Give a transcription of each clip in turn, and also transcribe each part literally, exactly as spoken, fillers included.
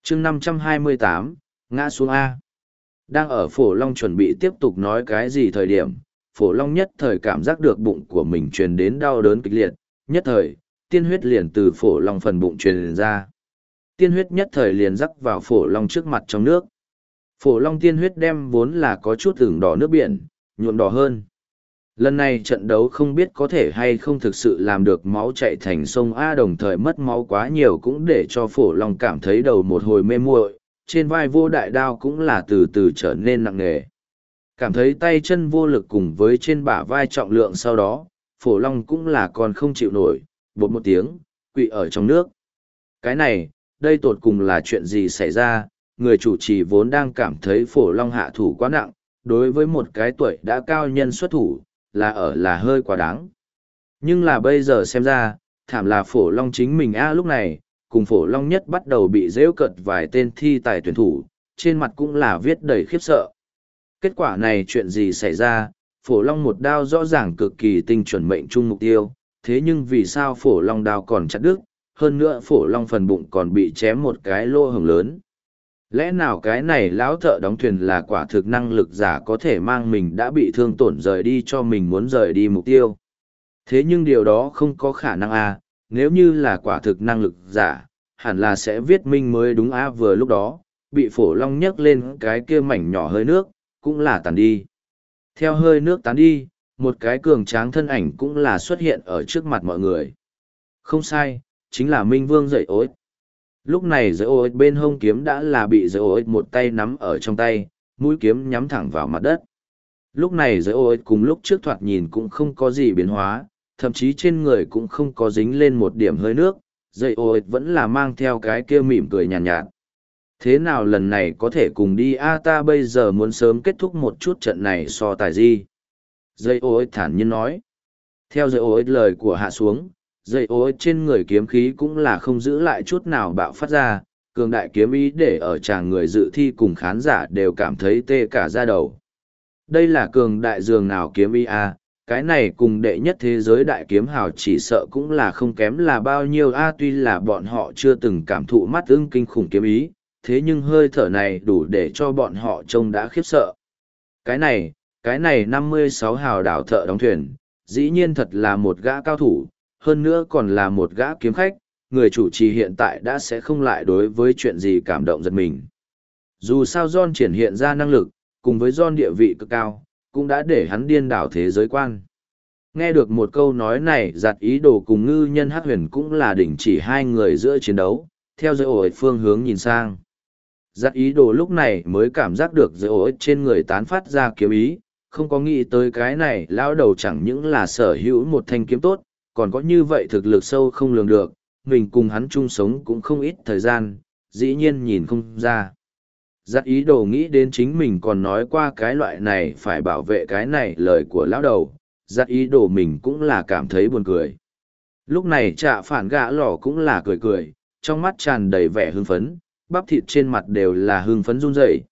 chương năm trăm hai mươi tám, ngã xuống A. Đang ở Phổ Long chuẩn bị tiếp tục nói cái gì thời điểm, Phổ Long nhất thời cảm giác được bụng của mình truyền đến đau đớn kịch liệt, nhất thời, tiên huyết liền từ Phổ Long phần bụng truyền ra. Tiên huyết nhất thời liền rắc vào Phổ Long trước mặt trong nước. Phổ Long tiên huyết đem vốn là có chút ửng đỏ nước biển, nhuộm đỏ hơn. Lần này trận đấu không biết có thể hay không thực sự làm được máu chạy thành sông A, đồng thời mất máu quá nhiều cũng để cho Phổ Long cảm thấy đầu một hồi mê muội, trên vai vô đại đao cũng là từ từ trở nên nặng nề. Cảm thấy tay chân vô lực cùng với trên bả vai trọng lượng, sau đó, Phổ Long cũng là còn không chịu nổi, bột một tiếng, quỵ ở trong nước. Cái này, đây tột cùng là chuyện gì xảy ra? Người chủ trì vốn đang cảm thấy Phổ Long hạ thủ quá nặng, đối với một cái tuổi đã cao nhân xuất thủ, là ở là hơi quá đáng. Nhưng là bây giờ xem ra, thảm là Phổ Long chính mình a. Lúc này, cùng Phổ Long nhất bắt đầu bị rêu cợt vài tên thi tài tuyển thủ, trên mặt cũng là viết đầy khiếp sợ. Kết quả này chuyện gì xảy ra? Phổ Long một đao rõ ràng cực kỳ tinh chuẩn mệnh trung mục tiêu, thế nhưng vì sao Phổ Long đao còn chặt đứt, hơn nữa Phổ Long phần bụng còn bị chém một cái lỗ hổng lớn. Lẽ nào cái này lão thợ đóng thuyền là quả thực năng lực giả có thể mang mình đã bị thương tổn rời đi cho mình muốn rời đi mục tiêu? Thế nhưng điều đó không có khả năng a. Nếu như là quả thực năng lực giả, hẳn là sẽ viết minh mới đúng a. Vừa lúc đó, bị Phổ Long nhấc lên cái kia mảnh nhỏ hơi nước, cũng là tàn đi. Theo hơi nước tán đi, một cái cường tráng thân ảnh cũng là xuất hiện ở trước mặt mọi người. Không sai, chính là Minh Vương Dậy Ối. Lúc này Dậy Ối bên hông kiếm đã là bị Dậy Ối một tay nắm ở trong tay, mũi kiếm nhắm thẳng vào mặt đất. Lúc này Dậy Ối cùng lúc trước thoạt nhìn cũng không có gì biến hóa, thậm chí trên người cũng không có dính lên một điểm hơi nước, Dậy Ối vẫn là mang theo cái kia mỉm cười nhàn nhạt, nhạt. Thế nào lần này có thể cùng đi a, ta bây giờ muốn sớm kết thúc một chút trận này so tài gì? Dây ô thản nhiên nói. Theo dây ô lời của hạ xuống, dây ô trên người kiếm khí cũng là không giữ lại chút nào bạo phát ra, cường đại kiếm ý để ở chàng người dự thi cùng khán giả đều cảm thấy tê cả da đầu. Đây là cường đại dường nào kiếm ý a, cái này cùng đệ nhất thế giới đại kiếm hào chỉ sợ cũng là không kém là bao nhiêu a. Tuy là bọn họ chưa từng cảm thụ mắt ưng kinh khủng kiếm ý, thế nhưng hơi thở này đủ để cho bọn họ trông đã khiếp sợ. Cái này, cái này năm mươi sáu hào đảo thợ đóng thuyền, dĩ nhiên thật là một gã cao thủ, hơn nữa còn là một gã kiếm khách, người chủ trì hiện tại đã sẽ không lại đối với chuyện gì cảm động giật mình. Dù sao John triển hiện ra năng lực, cùng với John địa vị cực cao, cũng đã để hắn điên đảo thế giới quan. Nghe được một câu nói này, giặt ý đồ cùng ngư nhân hát huyền cũng là đỉnh chỉ hai người giữa chiến đấu, theo dõi ổi phương hướng nhìn sang. Giặt ý đồ lúc này mới cảm giác được dây ổi trên người tán phát ra kiếm ý, không có nghĩ tới cái này lão đầu chẳng những là sở hữu một thanh kiếm tốt, còn có như vậy thực lực sâu không lường được, mình cùng hắn chung sống cũng không ít thời gian, dĩ nhiên nhìn không ra. Giặt ý đồ nghĩ đến chính mình còn nói qua cái loại này phải bảo vệ cái này lời của lão đầu, giặt ý đồ mình cũng là cảm thấy buồn cười. Lúc này trạ phản gã lò cũng là cười cười, trong mắt tràn đầy vẻ hưng phấn, bắp thịt trên mặt đều là hưng phấn run rẩy.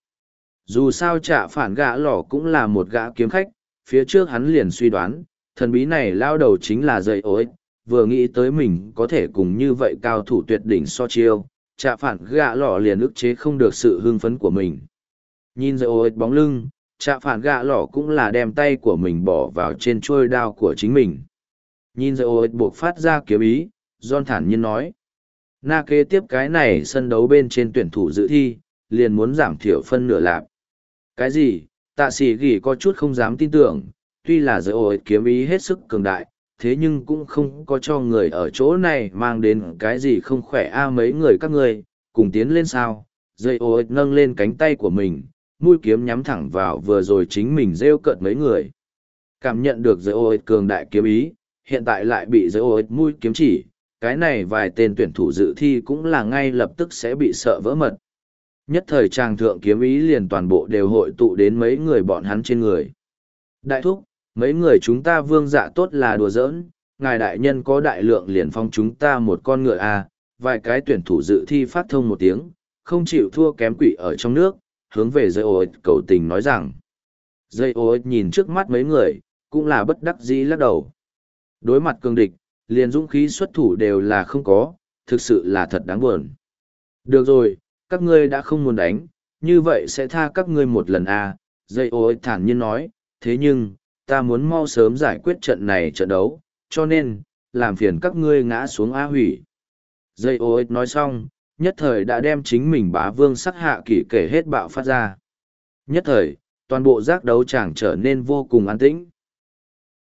Dù sao trạ phản gã lò cũng là một gã kiếm khách, phía trước hắn liền suy đoán, thần bí này lao đầu chính là dây ối, vừa nghĩ tới mình có thể cùng như vậy cao thủ tuyệt đỉnh so chiêu, trạ phản gã lò liền ức chế không được sự hưng phấn của mình. Nhìn dây ối bóng lưng, trạ phản gã lò cũng là đem tay của mình bỏ vào trên chuôi đao của chính mình. Nhìn dây ối buộc phát ra kiếm ý, John thản nhiên nói. Na kế tiếp cái này sân đấu bên trên tuyển thủ dự thi, liền muốn giảm thiểu phân nửa lạp. Cái gì? Tạ sĩ ghi có chút không dám tin tưởng, tuy là giới ổi kiếm ý hết sức cường đại, thế nhưng cũng không có cho người ở chỗ này mang đến cái gì không khỏe a. Mấy người các người, cùng tiến lên sao? Dây ổi nâng lên cánh tay của mình, mũi kiếm nhắm thẳng vào vừa rồi chính mình rêu cợt mấy người. Cảm nhận được dây ổi cường đại kiếm ý, hiện tại lại bị dây ổi mũi kiếm chỉ. Cái này vài tên tuyển thủ dự thi cũng là ngay lập tức sẽ bị sợ vỡ mật. Nhất thời tràng thượng kiếm ý liền toàn bộ đều hội tụ đến mấy người bọn hắn trên người. Đại thúc, mấy người chúng ta vương dạ tốt là đùa giỡn, ngài đại nhân có đại lượng liền phong chúng ta một con ngựa à, vài cái tuyển thủ dự thi phát thông một tiếng, không chịu thua kém quỷ ở trong nước, hướng về dây ối cầu tình nói rằng. Dây ối nhìn trước mắt mấy người, cũng là bất đắc dĩ lắc đầu. Đối mặt cường địch, liền dũng khí xuất thủ đều là không có, thực sự là thật đáng buồn. Được rồi, các ngươi đã không muốn đánh, như vậy sẽ tha các ngươi một lần à, dây ô thản nhiên nói, thế nhưng, ta muốn mau sớm giải quyết trận này trận đấu, cho nên, làm phiền các ngươi ngã xuống A hủy. Dây ô nói xong, nhất thời đã đem chính mình bá vương sắc hạ kỷ kể hết bạo phát ra. Nhất thời, toàn bộ giác đấu tràng trở nên vô cùng an tĩnh.